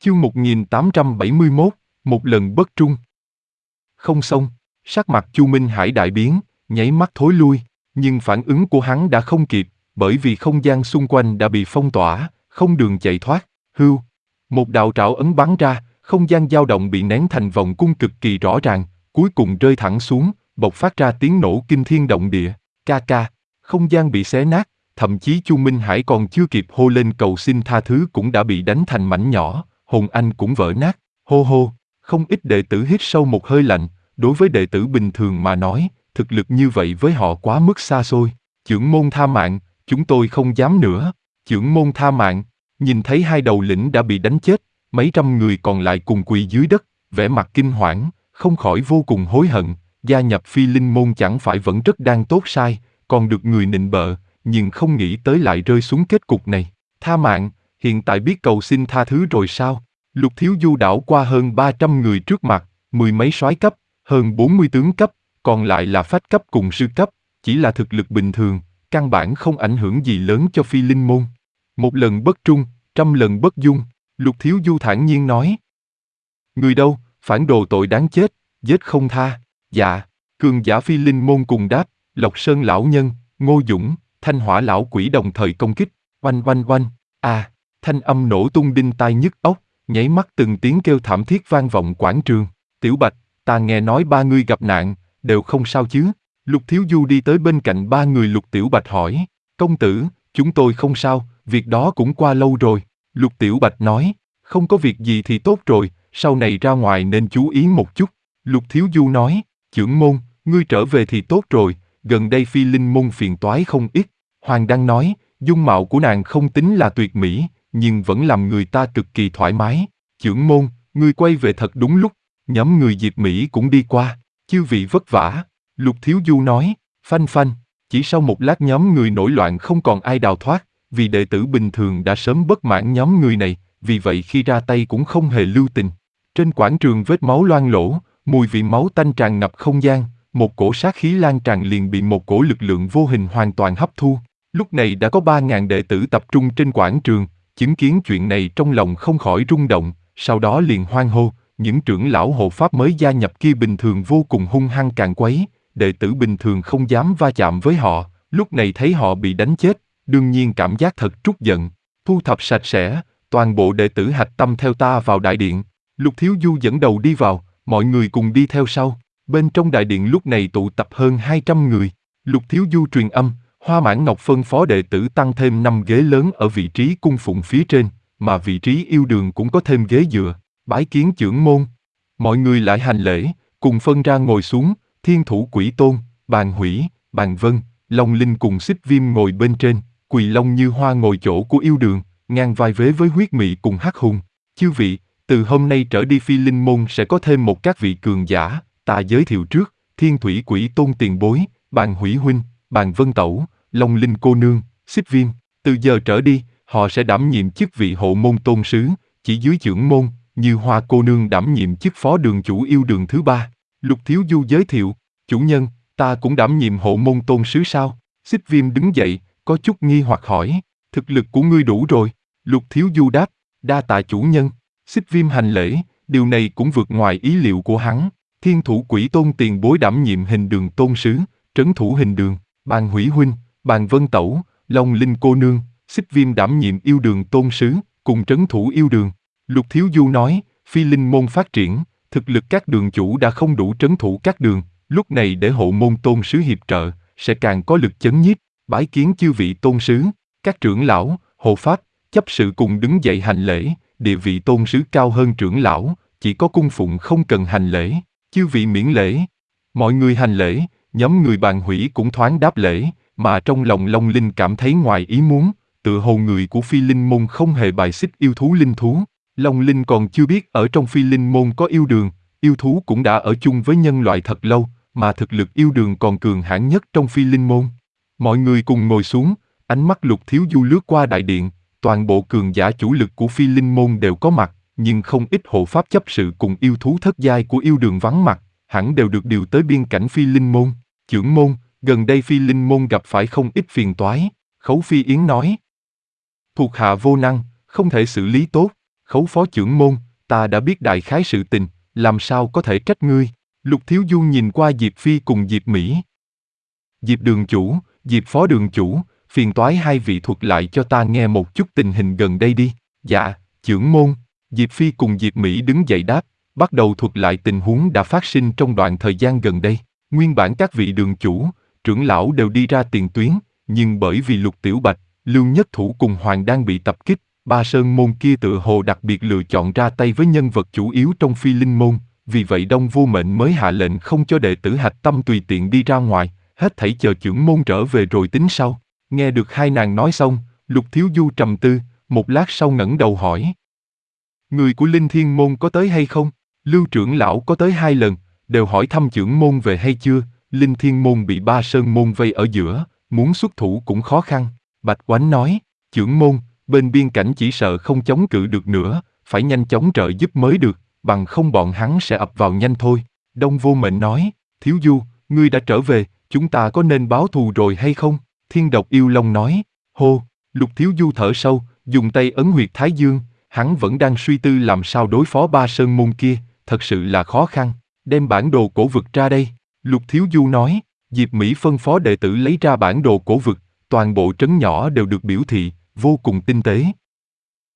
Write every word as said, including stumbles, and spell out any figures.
Chương một nghìn tám trăm bảy mươi mốt, một lần bất trung. Không xong, sắc mặt Chu Minh Hải đại biến, nháy mắt thối lui, nhưng phản ứng của hắn đã không kịp, bởi vì không gian xung quanh đã bị phong tỏa, không đường chạy thoát. Hưu, một đạo trảo ấn bắn ra, không gian dao động bị nén thành vòng cung cực kỳ rõ ràng, cuối cùng rơi thẳng xuống, bộc phát ra tiếng nổ kinh thiên động địa. Ca ca, không gian bị xé nát, thậm chí Chu Minh Hải còn chưa kịp hô lên cầu xin tha thứ cũng đã bị đánh thành mảnh nhỏ. Hồn anh cũng vỡ nát, hô hô, không ít đệ tử hít sâu một hơi lạnh, đối với đệ tử bình thường mà nói, thực lực như vậy với họ quá mức xa xôi. Chưởng môn tha mạng, chúng tôi không dám nữa. Chưởng môn tha mạng, nhìn thấy hai đầu lĩnh đã bị đánh chết, mấy trăm người còn lại cùng quỳ dưới đất, vẻ mặt kinh hoảng, không khỏi vô cùng hối hận, gia nhập Phi Linh môn chẳng phải vẫn rất đang tốt sai, còn được người nịnh bợ, nhưng không nghĩ tới lại rơi xuống kết cục này. Tha mạng, hiện tại biết cầu xin tha thứ rồi sao? Lục Thiếu Du đảo qua hơn ba trăm người trước mặt, mười mấy soái cấp, hơn bốn mươi tướng cấp, còn lại là phách cấp cùng sư cấp, chỉ là thực lực bình thường, căn bản không ảnh hưởng gì lớn cho Phi Linh môn. Một lần bất trung, trăm lần bất dung, Lục Thiếu Du thản nhiên nói. Người đâu, phản đồ tội đáng chết, giết không tha. Dạ, cường giả Phi Linh môn cùng đáp, Lộc Sơn lão nhân, Ngô Dũng, Thanh Hỏa lão quỷ đồng thời công kích, oanh oanh oanh, à, thanh âm nổ tung đinh tai nhức óc, nháy mắt từng tiếng kêu thảm thiết vang vọng quảng trường. Tiểu Bạch, ta nghe nói ba ngươi gặp nạn, đều không sao chứ? Lục Thiếu Du đi tới bên cạnh ba người Lục Tiểu Bạch hỏi. Công tử, chúng tôi không sao, việc đó cũng qua lâu rồi. Lục Tiểu Bạch nói, không có việc gì thì tốt rồi, sau này ra ngoài nên chú ý một chút. Lục Thiếu Du nói, chưởng môn, ngươi trở về thì tốt rồi, gần đây Phi Linh môn phiền toái không ít. Hoàng Đăng nói, dung mạo của nàng không tính là tuyệt mỹ, nhưng vẫn làm người ta cực kỳ thoải mái. Chưởng môn, ngươi quay về thật đúng lúc, nhóm người Diệp Mỹ cũng đi qua, chư vị vất vả. Lục Thiếu Du nói, phanh phanh, chỉ sau một lát nhóm người nổi loạn không còn ai đào thoát, vì đệ tử bình thường đã sớm bất mãn nhóm người này, vì vậy khi ra tay cũng không hề lưu tình. Trên quảng trường vết máu loang lổ, mùi vị máu tanh tràn ngập không gian, một cổ sát khí lan tràn liền bị một cổ lực lượng vô hình hoàn toàn hấp thu. Lúc này đã có ba ngàn đệ tử tập trung trên quảng trường, chứng kiến chuyện này trong lòng không khỏi rung động, sau đó liền hoan hô, những trưởng lão hộ pháp mới gia nhập kia bình thường vô cùng hung hăng càn quấy, đệ tử bình thường không dám va chạm với họ, lúc này thấy họ bị đánh chết, đương nhiên cảm giác thật trút giận. Thu thập sạch sẽ, toàn bộ đệ tử hạch tâm theo ta vào đại điện. Lục Thiếu Du dẫn đầu đi vào, mọi người cùng đi theo sau. Bên trong đại điện lúc này tụ tập hơn hai trăm người. Lục Thiếu Du truyền âm, Hoa Mãn Ngọc phân phó đệ tử tăng thêm năm ghế lớn ở vị trí cung phụng phía trên, mà vị trí yêu đường cũng có thêm ghế dựa. Bái kiến chưởng môn. Mọi người lại hành lễ, cùng phân ra ngồi xuống. Thiên Thủ Quỷ Tôn, Bàn Hủy, Bàn Vân, Long Linh cùng Xích Viêm ngồi bên trên, Quỳ Long Như Hoa ngồi chỗ của yêu đường, ngang vai vế với Huyết Mị cùng Hắc Hùng. Chư vị, từ hôm nay trở đi Phi Linh môn sẽ có thêm một các vị cường giả, ta giới thiệu trước, Thiên Thủy Quỷ Tôn tiền bối, Bàn Hủy huynh, Bàn Vân tẩu, Long Linh cô nương, Xích Viêm. Từ giờ trở đi, họ sẽ đảm nhiệm chức vị hộ môn tôn sứ, chỉ dưới chưởng môn, Như Hoa cô nương đảm nhiệm chức phó đường chủ yêu đường thứ ba. Lục Thiếu Du giới thiệu, chủ nhân, ta cũng đảm nhiệm hộ môn tôn sứ sao? Xích Viêm đứng dậy, có chút nghi hoặc hỏi, thực lực của ngươi đủ rồi. Lục Thiếu Du đáp, đa tạ chủ nhân. Xích Viêm hành lễ, điều này cũng vượt ngoài ý liệu của hắn. Thiên Thủ Quỷ Tôn tiền bối đảm nhiệm hình đường tôn sứ, trấn thủ hình đường. Bàn Hủy huynh, Bàn Vân tẩu, Long Linh cô nương, Xích Viêm đảm nhiệm yêu đường tôn sứ, cùng trấn thủ yêu đường. Lục Thiếu Du nói, Phi Linh môn phát triển, thực lực các đường chủ đã không đủ trấn thủ các đường, lúc này để hộ môn tôn sứ hiệp trợ, sẽ càng có lực chấn nhiếp. Bái kiến chư vị tôn sứ, các trưởng lão, hộ pháp, chấp sự cùng đứng dậy hành lễ, địa vị tôn sứ cao hơn trưởng lão, chỉ có cung phụng không cần hành lễ, chư vị miễn lễ. Mọi người hành lễ, nhóm người Bàn Hủy cũng thoáng đáp lễ, mà trong lòng Long Linh cảm thấy ngoài ý muốn, tựa hồ người của Phi Linh môn không hề bài xích yêu thú linh thú. Long Linh còn chưa biết ở trong Phi Linh môn có yêu đường, yêu thú cũng đã ở chung với nhân loại thật lâu, mà thực lực yêu đường còn cường hãn nhất trong Phi Linh môn. Mọi người cùng ngồi xuống, ánh mắt Lục Thiếu Du lướt qua đại điện, toàn bộ cường giả chủ lực của Phi Linh môn đều có mặt, nhưng không ít hộ pháp chấp sự cùng yêu thú thất giai của yêu đường vắng mặt, hẳn đều được điều tới biên cảnh Phi Linh môn. Chưởng môn, gần đây Phi Linh môn gặp phải không ít phiền toái, Khấu Phi Yến nói. Thuộc hạ vô năng, không thể xử lý tốt. Khấu phó trưởng môn, ta đã biết đại khái sự tình, làm sao có thể trách ngươi. Lục Thiếu Du nhìn qua Diệp Phi cùng Diệp Mỹ. Diệp đường chủ, Diệp phó đường chủ, phiền toái hai vị thuật lại cho ta nghe một chút tình hình gần đây đi. Dạ, trưởng môn. Diệp Phi cùng Diệp Mỹ đứng dậy đáp, bắt đầu thuật lại tình huống đã phát sinh trong đoạn thời gian gần đây. Nguyên bản các vị đường chủ, trưởng lão đều đi ra tiền tuyến, nhưng bởi vì Lục Tiểu Bạch, Lưu Nhất Thủ cùng Hoàng đang bị tập kích, Ba Sơn môn kia tựa hồ đặc biệt lựa chọn ra tay với nhân vật chủ yếu trong Phi Linh môn, vì vậy Đông Vô Mệnh mới hạ lệnh không cho đệ tử Hạch Tâm tùy tiện đi ra ngoài, hết thảy chờ trưởng môn trở về rồi tính sau. Nghe được hai nàng nói xong, Lục Thiếu Du trầm tư, một lát sau ngẩng đầu hỏi. Người của Linh Thiên môn có tới hay không? Lưu trưởng lão có tới hai lần, đều hỏi thăm trưởng môn về hay chưa. Linh Thiên môn bị Ba Sơn môn vây ở giữa, muốn xuất thủ cũng khó khăn. Bạch Oánh nói, trưởng môn, bên biên cảnh chỉ sợ không chống cự được nữa, phải nhanh chóng trợ giúp mới được, bằng không bọn hắn sẽ ập vào nhanh thôi. Đông Vô Mệnh nói, Thiếu Du, ngươi đã trở về, chúng ta có nên báo thù rồi hay không? Thiên Độc Yêu Long nói, hô. Lục Thiếu Du thở sâu, dùng tay ấn huyệt Thái Dương, hắn vẫn đang suy tư làm sao đối phó Ba Sơn môn kia, thật sự là khó khăn. Đem bản đồ cổ vực ra đây. Lục Thiếu Du nói, Diệp Mỹ phân phó đệ tử lấy ra bản đồ cổ vực, toàn bộ trấn nhỏ đều được biểu thị, vô cùng tinh tế.